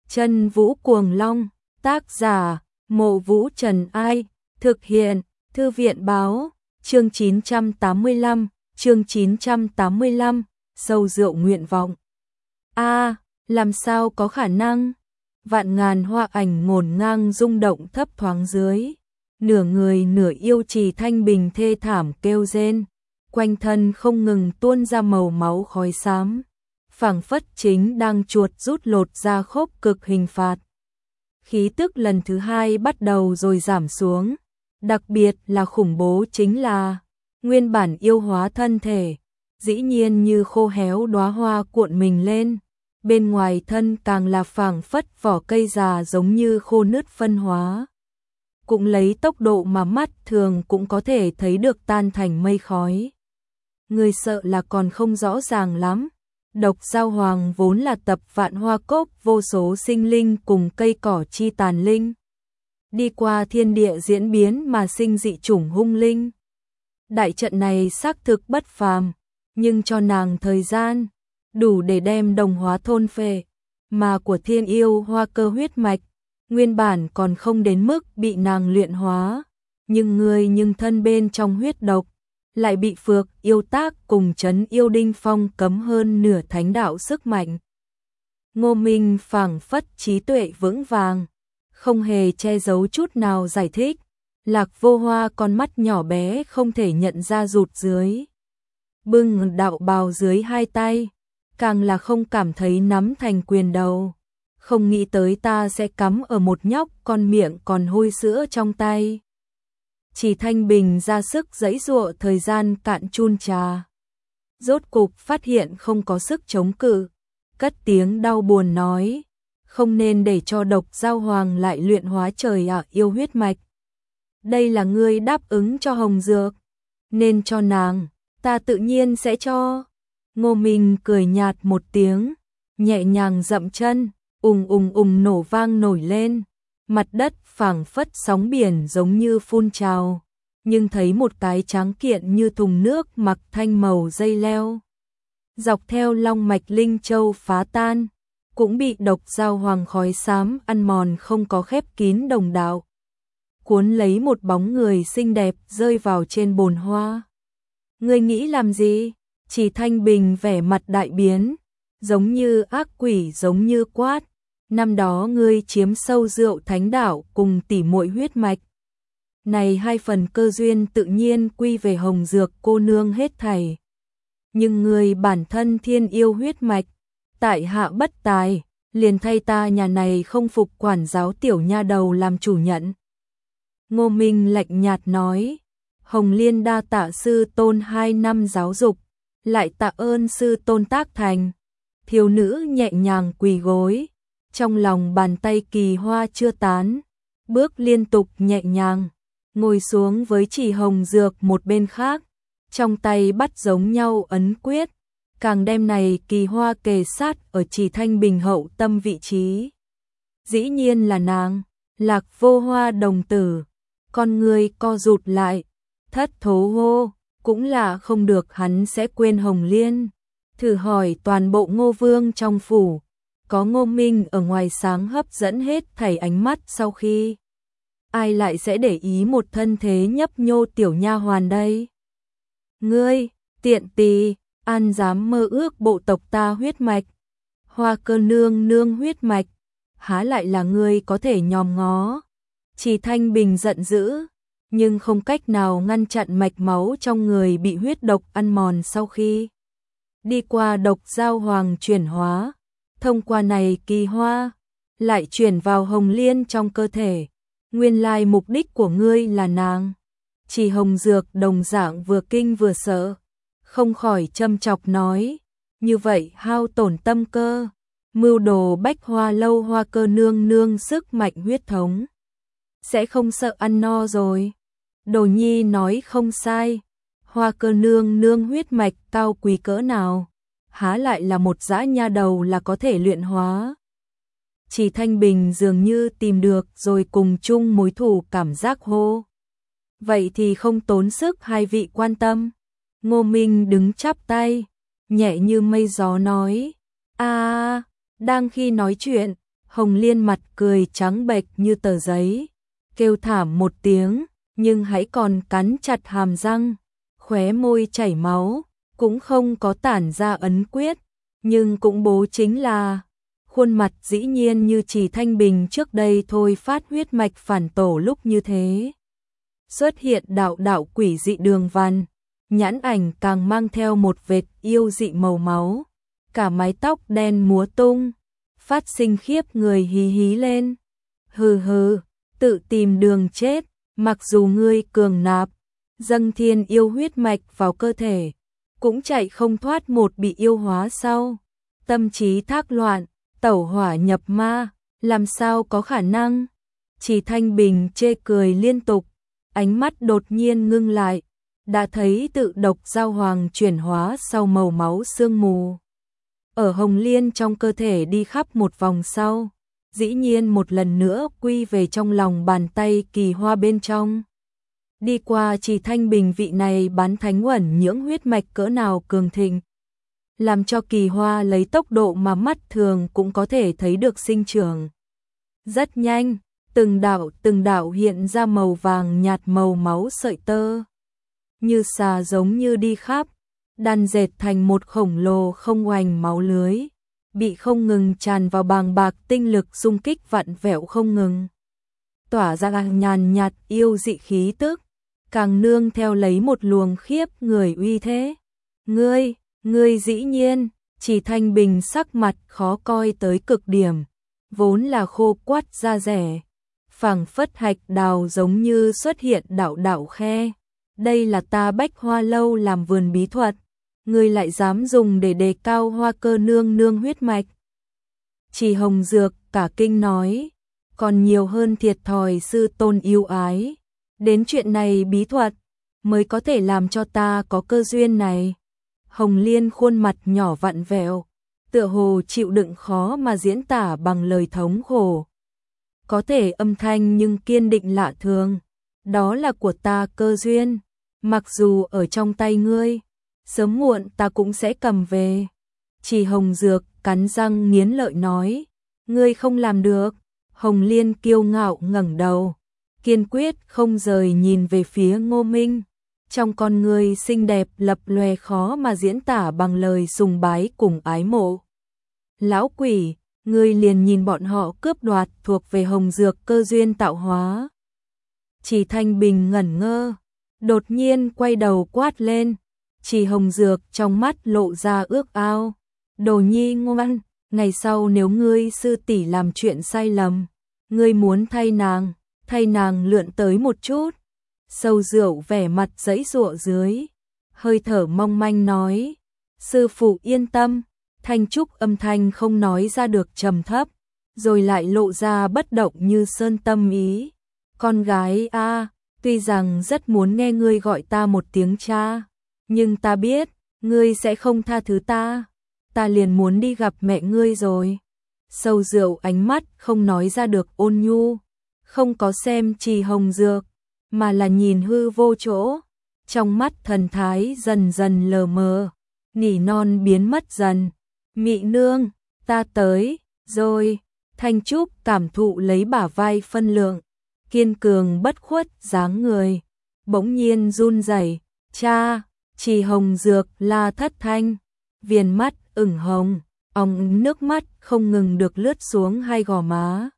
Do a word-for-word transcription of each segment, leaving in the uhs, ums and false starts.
Chân Vũ Cuồng Long, tác giả, Mộ Vũ Trần Ai, thực hiện, Thư viện Báo, chương chín trăm tám mươi lăm, chương chín trăm tám mươi lăm, sâu rượu nguyện vọng. A, làm sao có khả năng? Vạn ngàn hoa ảnh ngổn ngang rung động thấp thoáng dưới, nửa người nửa yêu Trì Thanh Bình thê thảm kêu rên, quanh thân không ngừng tuôn ra màu máu khói xám, phảng phất chính đang chuột rút lột ra khốp cực hình phạt. Khí tức lần thứ hai bắt đầu rồi giảm xuống, đặc biệt là khủng bố chính là nguyên bản yêu hóa thân thể, dĩ nhiên như khô héo đóa hoa cuộn mình lên, bên ngoài thân càng là phảng phất vỏ cây già giống như khô nứt phân hóa. Cũng lấy tốc độ mà mắt thường cũng có thể thấy được tan thành mây khói. Người sợ là còn không rõ ràng lắm. Độc Dao Hoàng vốn là tập vạn hoa cốc vô số sinh linh cùng cây cỏ chi tàn linh. Đi qua thiên địa diễn biến mà sinh dị chủng hung linh. Đại trận này xác thực bất phàm, nhưng cho nàng thời gian, đủ để đem đồng hóa thôn phệ, mà của thiên yêu hoa cơ huyết mạch, nguyên bản còn không đến mức bị nàng luyện hóa, nhưng người nhưng thân bên trong huyết độc, lại bị phược yêu tác cùng chấn yêu đinh phong cấm hơn nửa thánh đạo sức mạnh. Ngô Minh phảng phất trí tuệ vững vàng, không hề che giấu chút nào giải thích, Lạc Vô Hoa con mắt nhỏ bé không thể nhận ra rụt dưới. Bưng đạo bào dưới hai tay, càng là không cảm thấy nắm thành quyền đầu, không nghĩ tới ta sẽ cắm ở một nhóc con miệng còn hôi sữa trong tay. Chỉ Thanh Bình ra sức giãy giụa thời gian cạn chun trà. Rốt cục phát hiện không có sức chống cự, cất tiếng đau buồn nói, không nên để cho Độc Dao Hoàng lại luyện hóa trời ạ yêu huyết mạch. Đây là ngươi đáp ứng cho Hồng Dược, nên cho nàng, ta tự nhiên sẽ cho. Ngô Minh cười nhạt một tiếng, nhẹ nhàng dậm chân, ùng ùng ùng nổ vang nổi lên. Mặt đất phảng phất sóng biển giống như phun trào, nhưng thấy một cái tráng kiện như thùng nước mặc thanh màu dây leo. Dọc theo long mạch linh châu phá tan, cũng bị Độc Dao Hoàng khói xám ăn mòn không có khép kín đồng đạo. Cuốn lấy một bóng người xinh đẹp rơi vào trên bồn hoa. Ngươi nghĩ làm gì? Chỉ Thanh Bình vẻ mặt đại biến, giống như ác quỷ giống như quát. Năm đó ngươi chiếm sâu rượu thánh đạo cùng tỉ muội huyết mạch. Này hai phần cơ duyên tự nhiên quy về Hồng Dược cô nương hết thảy. Nhưng ngươi bản thân thiên yêu huyết mạch, tại hạ bất tài, liền thay ta nhà này không phục quản giáo tiểu nha đầu làm chủ nhận. Ngô Minh lạnh nhạt nói, Hồng Liên đa tạ sư tôn hai năm giáo dục, lại tạ ơn sư tôn tác thành. Thiếu nữ nhẹ nhàng quỳ gối, trong lòng bàn tay kỳ hoa chưa tán, bước liên tục nhẹ nhàng, ngồi xuống với Chỉ Hồng Dược một bên khác, trong tay bắt giống nhau ấn quyết, càng đem này kỳ hoa kề sát ở Chỉ Thanh Bình hậu tâm vị trí. Dĩ nhiên là nàng, Lạc Vô Hoa đồng tử, con người co rụt lại, thất thố hô, cũng là không được hắn sẽ quên Hồng Liên. Thử hỏi toàn bộ Ngô Vương trong phủ, có Ngô Minh ở ngoài sáng hấp dẫn hết thảy ánh mắt sau khi. Ai lại sẽ để ý một thân thế nhấp nhô tiểu nha hoàn đây? Ngươi, tiện tỳ, an dám mơ ước bộ tộc ta huyết mạch, Hoa Cơ nương nương huyết mạch, há lại là ngươi có thể nhòm ngó. Chỉ Thanh Bình giận dữ, nhưng không cách nào ngăn chặn mạch máu trong người bị huyết độc ăn mòn sau khi đi qua Độc Dao Hoàng chuyển hóa. Thông qua này kỳ hoa, lại chuyển vào Hồng Liên trong cơ thể. Nguyên lai mục đích của ngươi là nàng. Chỉ Hồng Dược đồng dạng vừa kinh vừa sợ, không khỏi châm chọc nói, như vậy hao tổn tâm cơ, mưu đồ Bách Hoa lâu Hoa Cơ nương nương sức mạnh huyết thống, sẽ không sợ ăn no rồi. Đồ nhi nói không sai, Hoa Cơ nương nương huyết mạch cao quý cỡ nào, há lại là một dã nha đầu là có thể luyện hóa. Chỉ Thanh Bình dường như tìm được rồi cùng chung mối thù cảm giác hô. Vậy thì không tốn sức hai vị quan tâm. Ngô Minh đứng chắp tay, nhẹ như mây gió nói, a, đang khi nói chuyện, Hồng Liên mặt cười trắng bệch như tờ giấy, kêu thảm một tiếng, nhưng hãy còn cắn chặt hàm răng, khóe môi chảy máu, cũng không có tản ra ấn quyết, nhưng cũng bố chính là khuôn mặt dĩ nhiên như Trì Thanh Bình trước đây thôi phát huyết mạch phản tổ lúc như thế. Xuất hiện đạo đạo quỷ dị đường văn, nhãn ảnh càng mang theo một vệt yêu dị màu máu, cả mái tóc đen múa tung, phát sinh khiếp người hí hí lên. Hừ hừ, tự tìm đường chết, mặc dù ngươi cường nạp, dâng thiên yêu huyết mạch vào cơ thể, cũng chạy không thoát một bị yêu hóa sau. Tâm trí thác loạn, tẩu hỏa nhập ma, làm sao có khả năng? Trì Thanh Bình chê cười liên tục, ánh mắt đột nhiên ngưng lại, đã thấy tự độc giao hoàng chuyển hóa sau màu máu sương mù. Ở Hồng Liên trong cơ thể đi khắp một vòng sau, dĩ nhiên một lần nữa quy về trong lòng bàn tay Kỳ Hoa bên trong. Đi qua Trì Thanh Bình vị này bán thánh uẩn nhưỡng huyết mạch cỡ nào cường thịnh, làm cho Kỳ Hoa lấy tốc độ mà mắt thường cũng có thể thấy được sinh trưởng. Rất nhanh, từng đạo từng đạo hiện ra màu vàng nhạt màu máu sợi tơ, như xà giống như đi khắp, đan dệt thành một khổng lồ không oành máu lưới, bị không ngừng tràn vào bàng bạc tinh lực xung kích vặn vẹo không ngừng, tỏa ra nhàn nhạt yêu dị khí tức, càng nương theo lấy một luồng khiếp người uy thế. Ngươi, ngươi dĩ nhiên, Trì Thanh Bình sắc mặt khó coi tới cực điểm, vốn là khô quắt da rẻ, phảng phất hạch đào giống như xuất hiện đạo đạo khe. Đây là ta Bách Hoa lâu làm vườn bí thuật, ngươi lại dám dùng để đề cao Hoa Cơ nương nương huyết mạch. Trì Hồng Dược cả kinh nói, còn nhiều hơn thiệt thòi sư tôn yêu ái, đến chuyện này bí thuật mới có thể làm cho ta có cơ duyên này. Hồng Liên khuôn mặt nhỏ vặn vẹo, tựa hồ chịu đựng khó mà diễn tả bằng lời thống khổ. Có thể âm thanh nhưng kiên định lạ thường, đó là của ta cơ duyên, mặc dù ở trong tay ngươi, sớm muộn ta cũng sẽ cầm về. Trì Hồng Dược cắn răng nghiến lợi nói, ngươi không làm được. Hồng Liên kiêu ngạo ngẩng đầu, kiên quyết không rời nhìn về phía Ngô Minh, trong con người xinh đẹp lập lòe khó mà diễn tả bằng lời sùng bái cùng ái mộ. Lão quỷ, ngươi liền nhìn bọn họ cướp đoạt thuộc về Hồng Dược cơ duyên tạo hóa. Trì Thanh Bình ngẩn ngơ, đột nhiên quay đầu quát lên. Trì Hồng Dược trong mắt lộ ra ước ao, đồ nhi ngoan, ngày sau nếu ngươi sư tỷ làm chuyện sai lầm, ngươi muốn thay nàng, thay nàng lượn tới một chút. Sâu Rượu vẻ mặt giãy giụa dưới, hơi thở mong manh nói, sư phụ yên tâm. Thanh Trúc âm thanh không nói ra được trầm thấp, rồi lại lộ ra bất động như sơn tâm ý. Con gái a, tuy rằng rất muốn nghe ngươi gọi ta một tiếng cha, nhưng ta biết, ngươi sẽ không tha thứ ta. Ta liền muốn đi gặp mẹ ngươi rồi. Sâu Rượu ánh mắt không nói ra được ôn nhu, không có xem Trì Hồng Dược, mà là nhìn hư vô chỗ. Trong mắt thần thái dần dần lờ mờ, nỉ non biến mất dần. Mị nương, ta tới, rồi. Thanh Trúc cảm thụ lấy bả vai phân lượng, kiên cường bất khuất dáng người, bỗng nhiên run rẩy. Cha, Trì Hồng Dược la thất thanh, viền mắt ửng hồng, ong nước mắt không ngừng được lướt xuống hai gò má.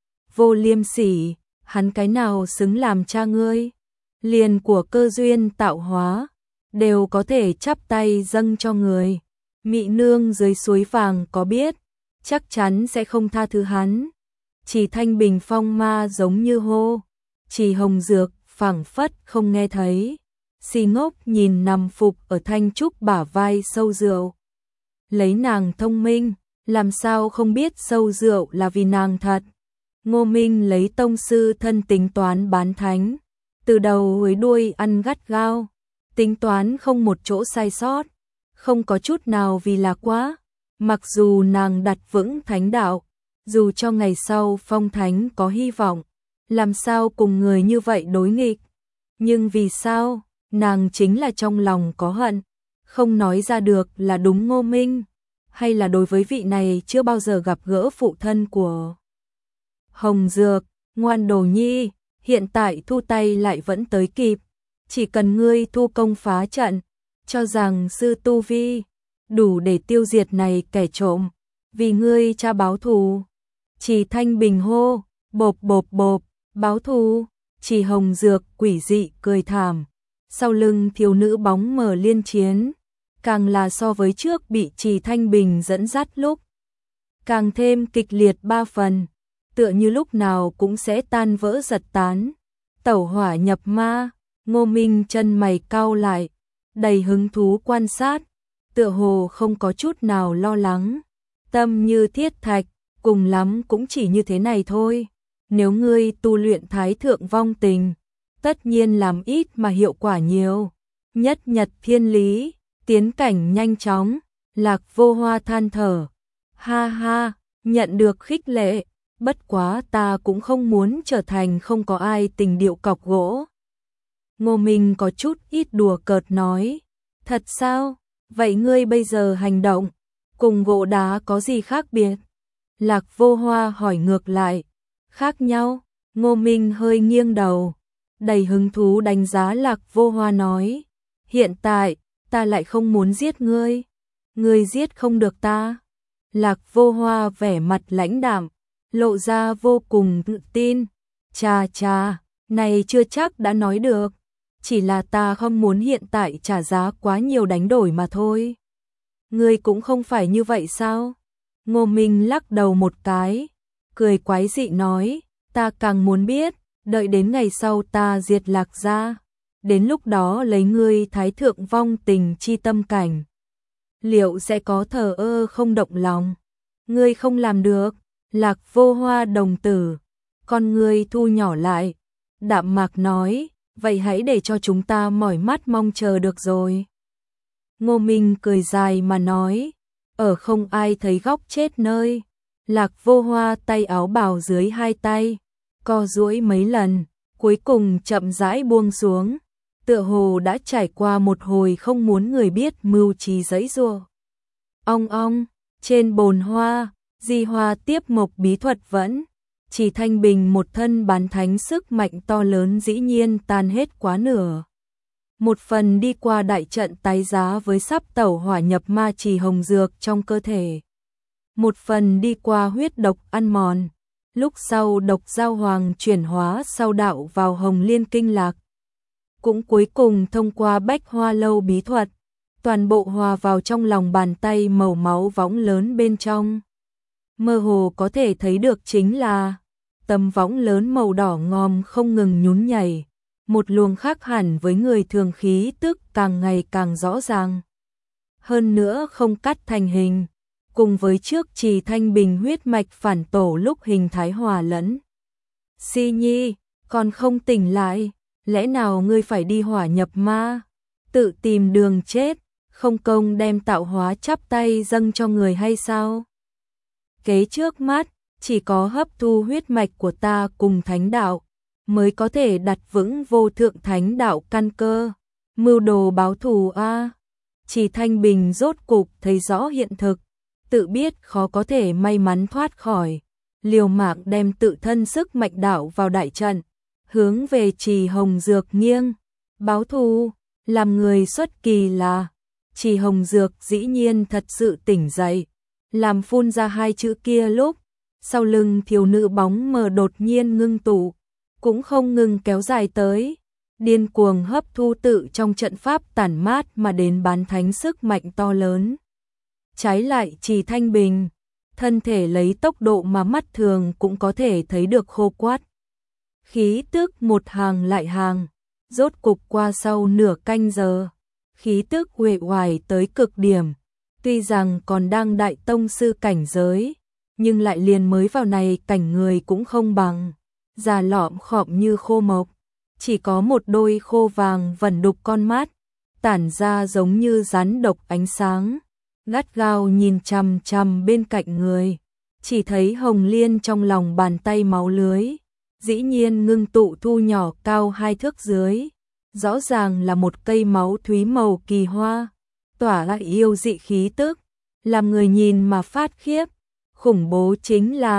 Vô liêm sỉ, hắn cái nào xứng làm cha ngươi? Liền của cơ duyên tạo hóa, đều có thể chắp tay dâng cho người. Mị nương dưới suối vàng có biết, chắc chắn sẽ không tha thứ hắn. Trì Thanh Bình phong ma giống như hô, Trì Hồng Dược phảng phất không nghe thấy, si ngốc nhìn nằm phục ở Thanh Trúc bả vai Sâu Rượu. Lấy nàng thông minh, làm sao không biết Sâu Rượu là vì nàng thật. Ngô Minh lấy tông sư thân tính toán bán thánh, từ đầu huối đuôi ăn gắt gao, tính toán không một chỗ sai sót, không có chút nào vì là quá. Mặc dù nàng đặt vững thánh đạo, dù cho ngày sau phong thánh có hy vọng, làm sao cùng người như vậy đối nghịch. Nhưng vì sao, nàng chính là trong lòng có hận, không nói ra được là đúng Ngô Minh, hay là đối với vị này chưa bao giờ gặp gỡ phụ thân của Hồng Dược, ngoan đồ nhi, hiện tại thu tay lại vẫn tới kịp, chỉ cần ngươi thu công phá trận, cho rằng sư tu vi đủ để tiêu diệt này kẻ trộm, vì ngươi cha báo thù. Trì Thanh Bình hô, bộp bộp bộp, báo thù. Trì Hồng Dược quỷ dị cười thảm, sau lưng thiếu nữ bóng mờ liên chiến, càng là so với trước bị Trì Thanh Bình dẫn dắt lúc, càng thêm kịch liệt ba phần, tựa như lúc nào cũng sẽ tan vỡ giật tán. Tẩu hỏa nhập ma, Ngô Minh chân mày cau lại, đầy hứng thú quan sát, tựa hồ không có chút nào lo lắng, tâm như thiết thạch, cùng lắm cũng chỉ như thế này thôi. Nếu ngươi tu luyện thái thượng vong tình, tất nhiên làm ít mà hiệu quả nhiều. Nhất nhật thiên lý, tiến cảnh nhanh chóng. Lạc Vô Hoa than thở, ha ha, nhận được khích lệ, bất quá ta cũng không muốn trở thành không có ai tình điệu cọc gỗ. Ngô Minh có chút ít đùa cợt nói, thật sao, vậy ngươi bây giờ hành động, cùng gỗ đá có gì khác biệt? Lạc Vô Hoa hỏi ngược lại, khác nhau. Ngô Minh hơi nghiêng đầu, đầy hứng thú đánh giá Lạc Vô Hoa nói, hiện tại, ta lại không muốn giết ngươi, ngươi giết không được ta. Lạc Vô Hoa vẻ mặt lãnh đạm, lộ ra vô cùng tự tin, chà chà, này chưa chắc đã nói được, chỉ là ta không muốn hiện tại trả giá quá nhiều đánh đổi mà thôi. Ngươi cũng không phải như vậy sao? Ngô Minh lắc đầu một cái, cười quái dị nói, ta càng muốn biết, đợi đến ngày sau ta diệt Lạc gia, đến lúc đó lấy ngươi thái thượng vong tình chi tâm cảnh, liệu sẽ có thờ ơ không động lòng? Ngươi không làm được. Lạc Vô Hoa đồng tử, con ngươi thu nhỏ lại, đạm mạc nói, vậy hãy để cho chúng ta mỏi mắt mong chờ được rồi. Ngô Minh cười dài mà nói, ở không ai thấy góc chết nơi. Lạc Vô Hoa tay áo bào dưới hai tay, co duỗi mấy lần, cuối cùng chậm rãi buông xuống, tựa hồ đã trải qua một hồi không muốn người biết mưu trí giãy giụa. Ong ong, trên bồn hoa, Di Hoa tiếp mộc bí thuật vẫn, Chỉ Thanh Bình một thân bán thánh sức mạnh to lớn dĩ nhiên tan hết quá nửa. Một phần đi qua đại trận tái giá với sắp tẩu hỏa nhập ma Trì Hồng Dược trong cơ thể. Một phần đi qua huyết độc ăn mòn, lúc sau độc giao hoàng chuyển hóa sau đạo vào Hồng Liên Kinh Lạc. Cũng cuối cùng thông qua Bách Hoa Lâu bí thuật, toàn bộ hòa vào trong lòng bàn tay màu máu võng lớn bên trong. Mơ hồ có thể thấy được chính là tấm võng lớn màu đỏ ngòm không ngừng nhún nhảy, một luồng khác hẳn với người thường khí tức càng ngày càng rõ ràng. Hơn nữa không cắt thành hình, cùng với trước Trì Thanh Bình huyết mạch phản tổ lúc hình thái hòa lẫn. Si Nhi, còn không tỉnh lại, lẽ nào ngươi phải đi hỏa nhập ma, tự tìm đường chết, không công đem tạo hóa chắp tay dâng cho người hay sao? Kế trước mắt, chỉ có hấp thu huyết mạch của ta cùng thánh đạo, mới có thể đặt vững vô thượng thánh đạo căn cơ, mưu đồ báo thù a. Trì Thanh Bình rốt cục thấy rõ hiện thực, tự biết khó có thể may mắn thoát khỏi, liều mạng đem tự thân sức mạnh đạo vào đại trận, hướng về Trì Hồng Dược nghiêng, báo thù, làm người xuất kỳ là, Trì Hồng Dược dĩ nhiên thật sự tỉnh dậy, làm phun ra hai chữ kia lúc, sau lưng thiếu nữ bóng mờ đột nhiên ngưng tụ, cũng không ngừng kéo dài tới, điên cuồng hấp thu tự trong trận pháp tản mát mà đến bán thánh sức mạnh to lớn. Trái lại Trì Thanh Bình, thân thể lấy tốc độ mà mắt thường cũng có thể thấy được khô quắt. Khí tức một hàng lại hàng, rốt cục qua sau nửa canh giờ, khí tức uể oải tới cực điểm, tuy rằng còn đang đại tông sư cảnh giới, nhưng lại liền mới vào này cảnh người cũng không bằng, già lọm khọm như khô mộc, chỉ có một đôi khô vàng vẩn đục con mắt, tản ra giống như rắn độc ánh sáng, gắt gao nhìn chằm chằm bên cạnh người, chỉ thấy hồng liên trong lòng bàn tay máu lưới, dĩ nhiên ngưng tụ thu nhỏ cao hai thước dưới, rõ ràng là một cây máu thúy màu kỳ hoa, tỏa lại yêu dị khí tức, làm người nhìn mà phát khiếp. Khủng bố chính là,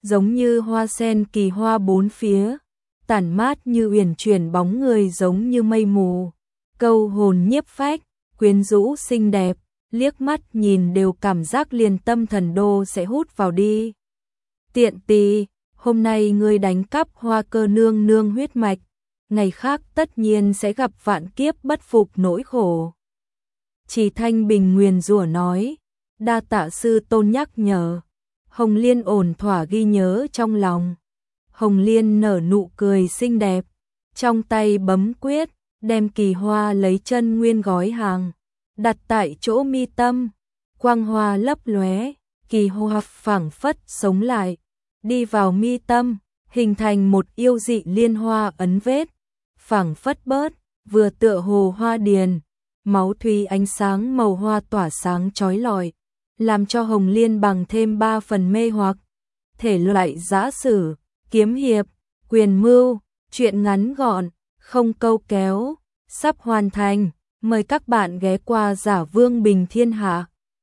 giống như hoa sen kỳ hoa bốn phía, tản mát như uyển chuyển bóng người giống như mây mù, câu hồn nhiếp phách, quyến rũ xinh đẹp, liếc mắt nhìn đều cảm giác liền tâm thần đô sẽ hút vào đi. Tiện tì, hôm nay ngươi đánh cắp Hoa Cơ nương nương huyết mạch, ngày khác tất nhiên sẽ gặp vạn kiếp bất phục nỗi khổ. Chỉ Thanh Bình nguyền rủa nói, đa tạ sư tôn nhắc nhở. Hồng Liên ổn thỏa ghi nhớ trong lòng. Hồng Liên nở nụ cười xinh đẹp, trong tay bấm quyết, đem kỳ hoa lấy chân nguyên gói hàng, đặt tại chỗ mi tâm, quang hoa lấp lóe, kỳ hoa phảng phất sống lại, đi vào mi tâm, hình thành một yêu dị liên hoa ấn vết, phảng phất bớt, vừa tựa hồ hoa điền, máu thủy ánh sáng màu hoa tỏa sáng chói lọi, làm cho Hồng Liên bằng thêm ba phần mê hoặc. Thể loại giã sử, kiếm hiệp, quyền mưu, truyện ngắn gọn, không câu kéo, sắp hoàn thành, mời các bạn ghé qua Giả Vương Bình Thiên Hạ.